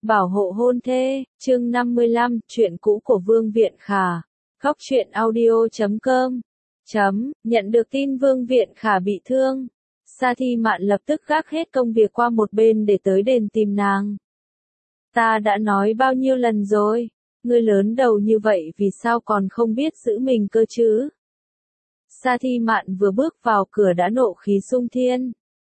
Bảo hộ hôn thê, chương 55, chuyện cũ của Vương Viện Khả. Góc truyện audio.com. Nhận được tin Vương Viện Khả bị thương, Sa Thi Mạn lập tức gác hết công việc qua một bên để tới đền tìm nàng. Ta đã nói bao nhiêu lần rồi, ngươi lớn đầu như vậy vì sao còn không biết giữ mình cơ chứ? Sa Thi Mạn vừa bước vào cửa đã nộ khí xung thiên.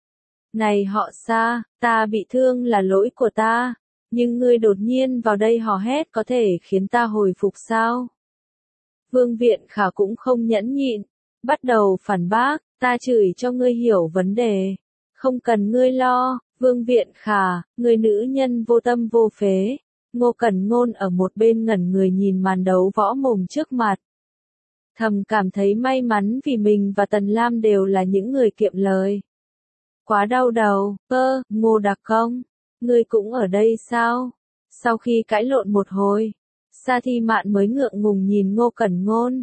Này họ Sa, ta bị thương là lỗi của ta. Nhưng ngươi đột nhiên vào đây hò hét có thể khiến ta hồi phục sao? Vương Viện Khả cũng không nhẫn nhịn, bắt đầu phản bác, ta chửi cho ngươi hiểu vấn đề. Không cần ngươi lo, Vương Viện Khả, người nữ nhân vô tâm vô phế. Ngô Cẩn Ngôn ở một bên ngẩn người nhìn màn đấu võ mồm trước mặt. Thầm cảm thấy may mắn vì mình và Tần Lam đều là những người kiệm lời. Quá đau đầu, Ngô Đặc Công. Ngươi cũng ở đây sao? Sau khi cãi lộn một hồi, Sa Thi Mạn mới ngượng ngùng nhìn Ngô Cẩn Ngôn.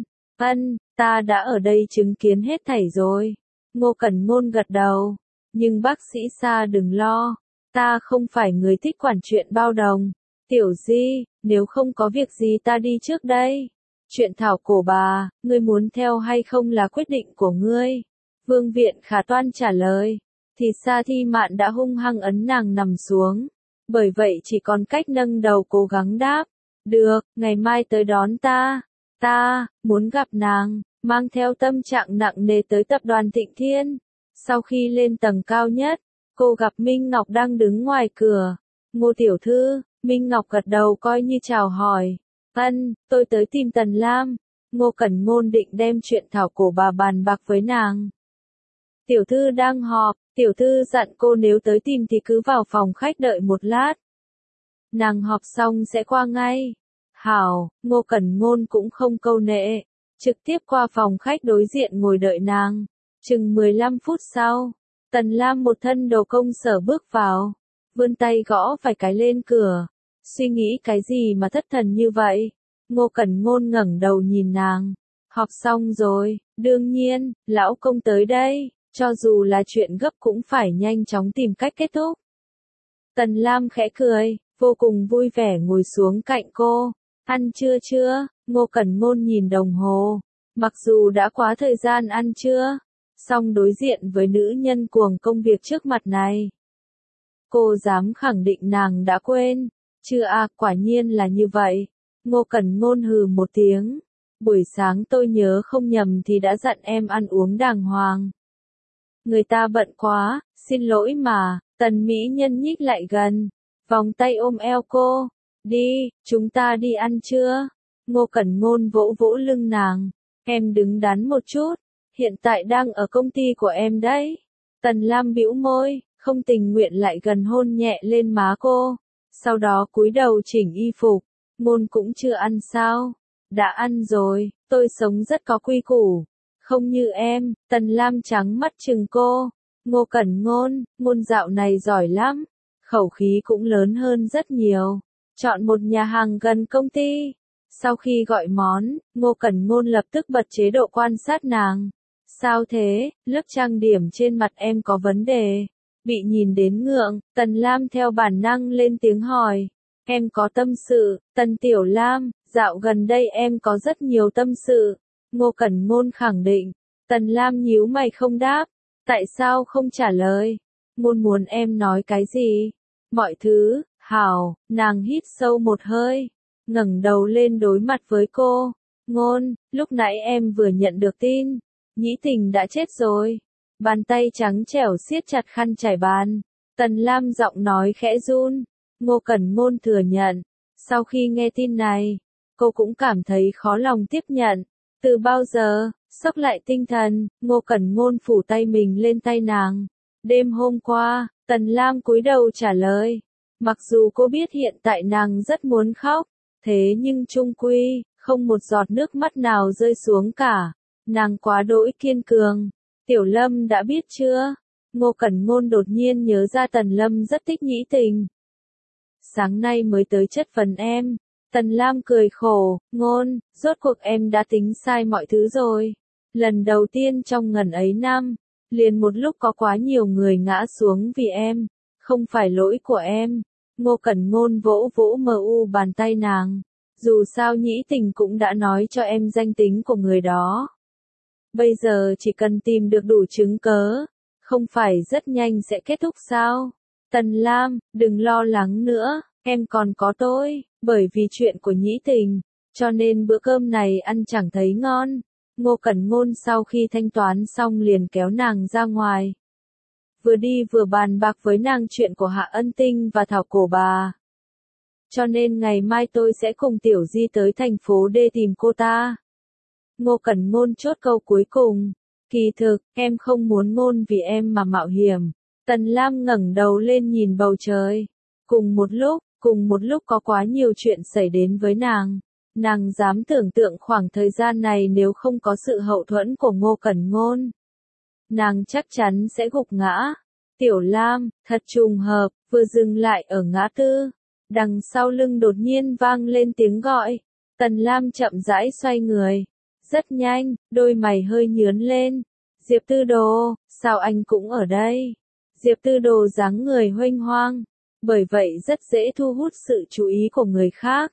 Ta đã ở đây chứng kiến hết thảy rồi. Ngô Cẩn Ngôn gật đầu. Nhưng bác sĩ Sa đừng lo. Ta không phải người thích quản chuyện bao đồng. Tiểu Di, nếu không có việc gì ta đi trước đây. Chuyện thảo cổ bà, ngươi muốn theo hay không là quyết định của ngươi. Vương Viện Khả toan trả lời. Thì Sa Thi Mạn đã hung hăng ấn nàng nằm xuống. Bởi vậy chỉ còn cách nâng đầu cố gắng đáp. Được, ngày mai tới đón ta. Ta muốn gặp nàng, mang theo tâm trạng nặng nề tới tập đoàn Thịnh Thiên. Sau khi lên tầng cao nhất, cô gặp Minh Ngọc đang đứng ngoài cửa. Ngô tiểu thư, Minh Ngọc gật đầu coi như chào hỏi. Tôi tới tìm Tần Lam. Ngô Cẩn Ngôn định đem chuyện thảo cổ bà bàn bạc với nàng. Tiểu thư đang họp. Tiểu thư dặn cô nếu tới tìm thì cứ vào phòng khách đợi một lát. Nàng họp xong sẽ qua ngay. Hảo, Ngô Cẩn Ngôn cũng không câu nệ. Trực tiếp qua phòng khách đối diện ngồi đợi nàng. Chừng 15 phút sau, Tần Lam một thân đồ công sở bước vào. Vươn tay gõ vài cái lên cửa. Suy nghĩ cái gì mà thất thần như vậy? Ngô Cẩn Ngôn ngẩng đầu nhìn nàng. Họp xong rồi, đương nhiên, lão công tới đây. Cho dù là chuyện gấp cũng phải nhanh chóng tìm cách kết thúc. Tần Lam khẽ cười, vô cùng vui vẻ ngồi xuống cạnh cô. Ăn trưa chưa? Ngô Cẩn Ngôn nhìn đồng hồ. Mặc dù đã quá thời gian ăn trưa, song đối diện với nữ nhân cuồng công việc trước mặt này, cô dám khẳng định nàng đã quên. Chưa à, quả nhiên là như vậy. Ngô Cẩn Ngôn hừ một tiếng. Buổi sáng tôi nhớ không nhầm thì đã dặn em ăn uống đàng hoàng. Người ta bận quá, xin lỗi mà. Tần mỹ nhân nhích lại gần, vòng tay ôm eo cô. Đi, chúng ta đi ăn trưa. Ngô Cẩn Ngôn vỗ vỗ lưng nàng. Em đứng đắn một chút, hiện tại đang ở công ty của em đấy. Tần Lam bĩu môi, không tình nguyện lại gần hôn nhẹ lên má cô. Sau đó cúi đầu chỉnh y phục. Ngôn cũng chưa ăn sao? Đã ăn rồi, tôi sống rất có quy củ. Không như em. Tần Lam trắng mắt chừng cô. Ngô Cẩn Ngôn dạo này giỏi lắm. Khẩu khí cũng lớn hơn rất nhiều. Chọn một nhà hàng gần công ty. Sau khi gọi món, Ngô Cẩn Ngôn lập tức bật chế độ quan sát nàng. Sao thế, lớp trang điểm trên mặt em có vấn đề? Bị nhìn đến ngượng, Tần Lam theo bản năng lên tiếng hỏi. Em có tâm sự, Tần Tiểu Lam, dạo gần đây em có rất nhiều tâm sự. Ngô Cẩn Ngôn khẳng định. Tần Lam nhíu mày không đáp. Tại sao không trả lời? Ngôn muốn em nói cái gì? Mọi thứ. Hảo, nàng hít sâu một hơi, ngẩng đầu lên đối mặt với cô. Ngôn, lúc nãy em vừa nhận được tin, Nhĩ Tình đã chết rồi. Bàn tay trắng trẻo siết chặt khăn trải bàn. Tần Lam giọng nói khẽ run. Ngô Cẩn Ngôn thừa nhận. Sau khi nghe tin này, cô cũng cảm thấy khó lòng tiếp nhận. Từ bao giờ, sốc lại tinh thần, Ngô Cẩn Ngôn phủ tay mình lên tay nàng. Đêm hôm qua, Tần Lam cúi đầu trả lời. Mặc dù cô biết hiện tại nàng rất muốn khóc, thế nhưng chung quy, không một giọt nước mắt nào rơi xuống cả. Nàng quá đỗi kiên cường. Tiểu Lâm đã biết chưa? Ngô Cẩn Ngôn đột nhiên nhớ ra Tần Lâm rất thích Nhĩ Tình. Sáng nay mới tới chất vấn em. Tần Lam cười khổ. Ngôn, rốt cuộc em đã tính sai mọi thứ rồi. Lần đầu tiên trong ngần ấy năm, liền một lúc có quá nhiều người ngã xuống vì em. Không phải lỗi của em. Ngô Cẩn Ngôn vỗ vỗ mờ u bàn tay nàng. Dù sao Nhĩ Tình cũng đã nói cho em danh tính của người đó. Bây giờ chỉ cần tìm được đủ chứng cớ, không phải rất nhanh sẽ kết thúc sao? Tần Lam, đừng lo lắng nữa, em còn có tôi, bởi vì chuyện của Nhĩ Tình, cho nên bữa cơm này ăn chẳng thấy ngon. Ngô Cẩn Ngôn sau khi thanh toán xong liền kéo nàng ra ngoài. Vừa đi vừa bàn bạc với nàng chuyện của Hạ Ân Tinh và Thảo Cổ Bà. Cho nên ngày mai tôi sẽ cùng Tiểu Di tới thành phố D tìm cô ta. Ngô Cẩn Ngôn chốt câu cuối cùng. Kỳ thực, em không muốn Ngôn vì em mà mạo hiểm. Tần Lam ngẩng đầu lên nhìn bầu trời. Cùng một lúc có quá nhiều chuyện xảy đến với nàng. Nàng dám tưởng tượng khoảng thời gian này nếu không có sự hậu thuẫn của Ngô Cẩn Ngôn, nàng chắc chắn sẽ gục ngã. Tiểu Lam, thật trùng hợp, vừa dừng lại ở ngã tư. Đằng sau lưng đột nhiên vang lên tiếng gọi. Tần Lam chậm rãi xoay người. Rất nhanh, đôi mày hơi nhướng lên. Diệp Tư Đồ, sao anh cũng ở đây? Diệp Tư Đồ dáng người huênh hoang, bởi vậy rất dễ thu hút sự chú ý của người khác.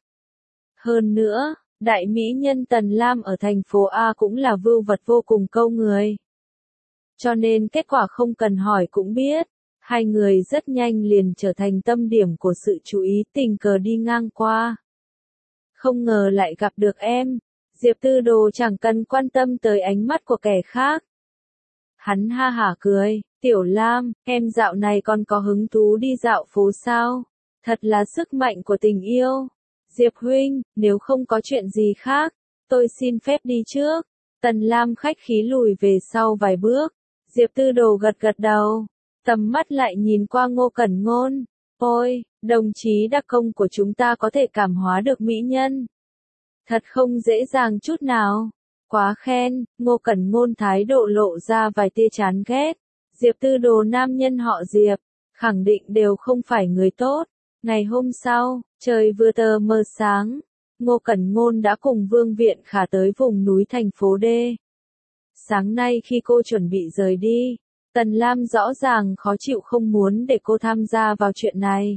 Hơn nữa, đại mỹ nhân Tần Lam ở thành phố A cũng là vưu vật vô cùng câu người. Cho nên kết quả không cần hỏi cũng biết, hai người rất nhanh liền trở thành tâm điểm của sự chú ý, tình cờ đi ngang qua. Không ngờ lại gặp được em. Diệp Tư Đồ chẳng cần quan tâm tới ánh mắt của kẻ khác. Hắn ha hả cười, Tiểu Lam, em dạo này còn có hứng thú đi dạo phố sao? Thật là sức mạnh của tình yêu. Diệp huynh, nếu không có chuyện gì khác, tôi xin phép đi trước. Tần Lam khách khí lùi về sau vài bước. Diệp Tư Đồ gật gật đầu, tầm mắt lại nhìn qua Ngô Cẩn Ngôn. Ôi, đồng chí đặc công của chúng ta có thể cảm hóa được mỹ nhân. Thật không dễ dàng chút nào. Quá khen, Ngô Cẩn Ngôn thái độ lộ ra vài tia chán ghét. Diệp Tư Đồ nam nhân họ Diệp, khẳng định đều không phải người tốt. Ngày hôm sau, trời vừa tờ mờ sáng, Ngô Cẩn Ngôn đã cùng Vương Viện Khả tới vùng núi thành phố D. Sáng nay khi cô chuẩn bị rời đi, Tần Lam rõ ràng khó chịu không muốn để cô tham gia vào chuyện này.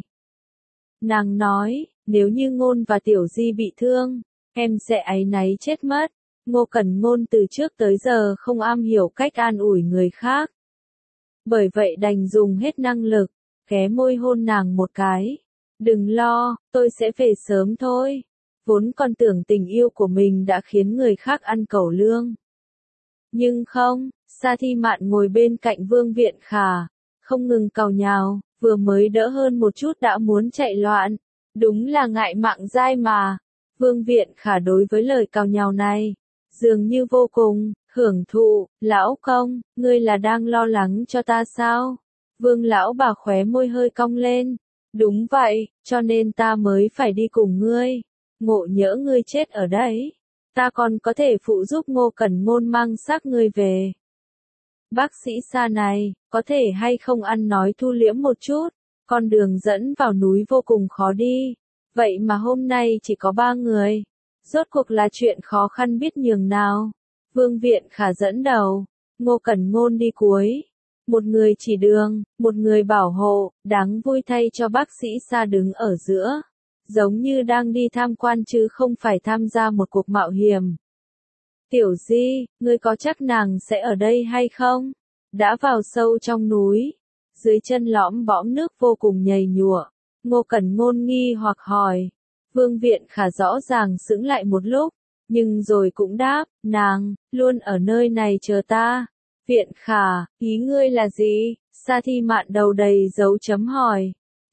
Nàng nói, nếu như Ngôn và Tiểu Di bị thương, em sẽ áy náy chết mất. Ngô Cẩn Ngôn từ trước tới giờ không am hiểu cách an ủi người khác. Bởi vậy đành dùng hết năng lực, ghé môi hôn nàng một cái. Đừng lo, tôi sẽ về sớm thôi. Vốn còn tưởng tình yêu của mình đã khiến người khác ăn cẩu lương. Nhưng không, Sa Thi Mạn ngồi bên cạnh Vương Viện Khả, không ngừng càu nhàu, vừa mới đỡ hơn một chút đã muốn chạy loạn. Đúng là ngại mạng dai mà. Vương Viện Khả đối với lời càu nhàu này, dường như vô cùng hưởng thụ. Lão công, ngươi là đang lo lắng cho ta sao? Vương lão bà khóe môi hơi cong lên. Đúng vậy, cho nên ta mới phải đi cùng ngươi. Ngộ nhỡ ngươi chết ở đấy, ta còn có thể phụ giúp Ngô Cẩn Ngôn mang xác ngươi về. Bác sĩ Sa này, có thể hay không ăn nói thu liễm một chút, con đường dẫn vào núi vô cùng khó đi. Vậy mà hôm nay chỉ có 3 người. Rốt cuộc là chuyện khó khăn biết nhường nào. Vương Viện Khả dẫn đầu, Ngô Cẩn Ngôn đi cuối. Một người chỉ đường, một người bảo hộ, đáng vui thay cho bác sĩ Sa đứng ở giữa. Giống như đang đi tham quan chứ không phải tham gia một cuộc mạo hiểm. Tiểu Di, ngươi có chắc nàng sẽ ở đây hay không? Đã vào sâu trong núi, dưới chân lõm bõm nước vô cùng nhầy nhụa. Ngô Cẩn Ngôn nghi hoặc hỏi. Vương Viện Khả rõ ràng sững lại một lúc, nhưng rồi cũng đáp, nàng, luôn ở nơi này chờ ta. Viện Khả, ý ngươi là gì? Sa Thi Mạn đầu đầy dấu chấm hỏi.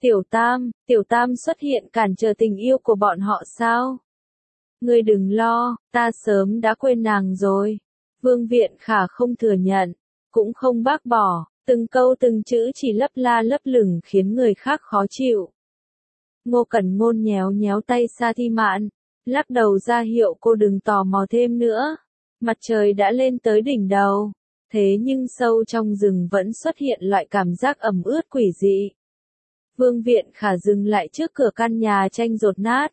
Tiểu Tam xuất hiện cản trở tình yêu của bọn họ sao? Ngươi đừng lo, ta sớm đã quên nàng rồi. Vương Viện Khả không thừa nhận, cũng không bác bỏ, từng câu từng chữ chỉ lấp la lấp lửng khiến người khác khó chịu. Ngô Cẩn Ngôn nhéo nhéo tay Sa Thi Mạn, lắc đầu ra hiệu cô đừng tò mò thêm nữa. Mặt trời đã lên tới đỉnh đầu, thế nhưng sâu trong rừng vẫn xuất hiện loại cảm giác ẩm ướt quỷ dị. Vương Viện Khả dừng lại trước cửa căn nhà tranh dột nát.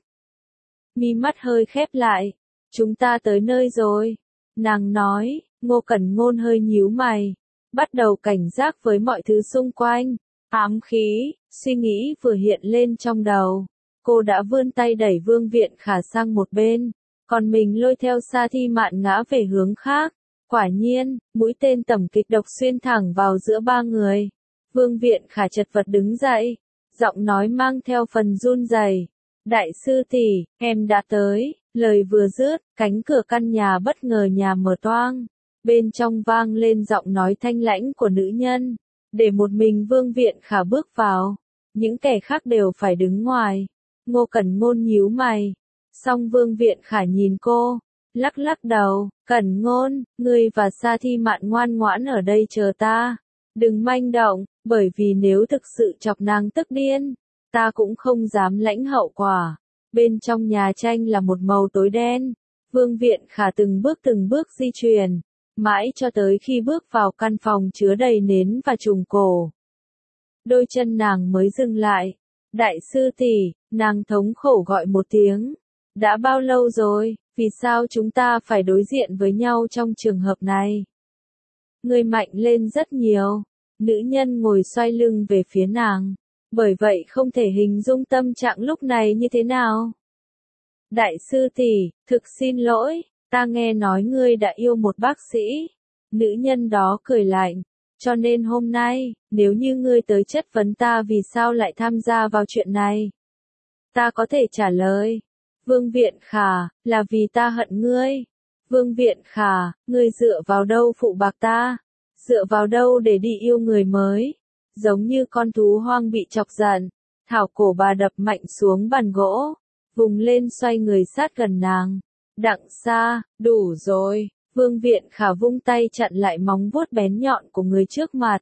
Mi mắt hơi khép lại. Chúng ta tới nơi rồi. Nàng nói. Ngô Cẩn Ngôn hơi nhíu mày, bắt đầu cảnh giác với mọi thứ xung quanh. Ám khí, Suy nghĩ vừa hiện lên trong đầu, cô đã vươn tay đẩy Vương Viện Khả sang một bên, còn mình lôi theo Sa Thi Mạn ngã về hướng khác. Quả nhiên, mũi tên tẩm kịch độc xuyên thẳng vào giữa ba người. Vương Viện Khả chật vật đứng dậy, giọng nói mang theo phần run rẩy. Đại sư tỷ, em đã tới. Lời vừa dứt, cánh cửa căn nhà bất ngờ nhà mở toang. Bên trong vang lên giọng nói thanh lãnh của nữ nhân. Để một mình Vương Viện Khả bước vào. Những kẻ khác đều phải đứng ngoài. Ngô Cẩn Ngôn nhíu mày. Song Vương Viện Khả nhìn cô, lắc lắc đầu. Cẩn Ngôn, ngươi và Sa Thi Mạn ngoan ngoãn ở đây chờ ta. Đừng manh động, bởi vì nếu thực sự chọc nàng tức điên, ta cũng không dám lãnh hậu quả. Bên trong nhà tranh là một màu tối đen. Vương Viện Khả từng bước di chuyển, mãi cho tới khi bước vào căn phòng chứa đầy nến và trùng cổ. Đôi chân nàng mới dừng lại. Đại sư tỷ, nàng thống khổ gọi một tiếng. Đã bao lâu rồi, vì sao chúng ta phải đối diện với nhau trong trường hợp này? Ngươi mạnh lên rất nhiều. Nữ nhân ngồi xoay lưng về phía nàng. Bởi vậy không thể hình dung tâm trạng lúc này như thế nào. Đại sư tỷ, thực xin lỗi, ta nghe nói ngươi đã yêu một bác sĩ. Nữ nhân đó cười lạnh. Cho nên hôm nay, nếu như ngươi tới chất vấn ta vì sao lại tham gia vào chuyện này, ta có thể trả lời. Vương Viện Khả, là vì ta hận ngươi. Vương Viện Khả, ngươi dựa vào đâu phụ bạc ta? Dựa vào đâu để đi yêu người mới? Giống như con thú hoang bị chọc giận, thảo cổ bà đập mạnh xuống bàn gỗ, vùng lên xoay người sát gần nàng. Đặng Sa, đủ rồi. Vương Viện Khả vung tay chặn lại móng vuốt bén nhọn của người trước mặt.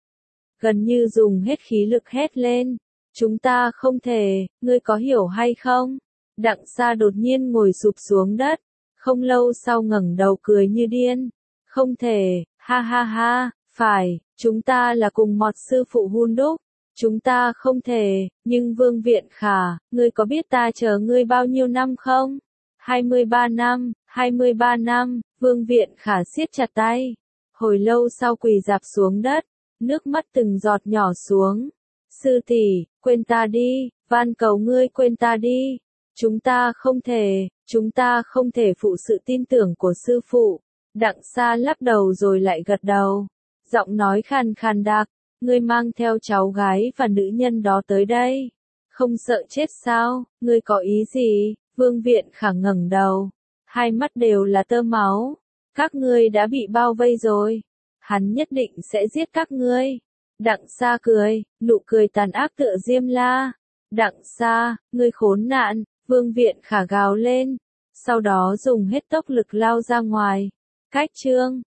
Gần như dùng hết khí lực hét lên. Chúng ta không thể, ngươi có hiểu hay không? Đặng Sa đột nhiên ngồi sụp xuống đất. Không lâu sau ngẩng đầu cười như điên. Không thể, ha ha ha, phải, chúng ta là cùng một sư phụ hun đúc. Chúng ta không thể, nhưng Vương Viện Khả, ngươi có biết ta chờ ngươi bao nhiêu năm không? 23 năm, 23 năm, Vương Viện Khả siết chặt tay. Hồi lâu sau quỳ rạp xuống đất, nước mắt từng giọt nhỏ xuống. Sư tỷ, quên ta đi, van cầu ngươi quên ta đi. Chúng ta không thể phụ sự tin tưởng của sư phụ. Đặng Sa lắc đầu rồi lại gật đầu. Giọng nói khàn khàn đặc, ngươi mang theo cháu gái và nữ nhân đó tới đây. Không sợ chết sao, ngươi có ý gì? Vương Viện Khả ngẩng đầu. Hai mắt đều là tơ máu. Các ngươi đã bị bao vây rồi. Hắn nhất định sẽ giết các ngươi. Đặng Sa cười, nụ cười tàn ác tựa diêm la. Đặng Sa, ngươi khốn nạn, Vương Viện Khả gào lên. Sau đó dùng hết tốc lực lao ra ngoài. Cách chương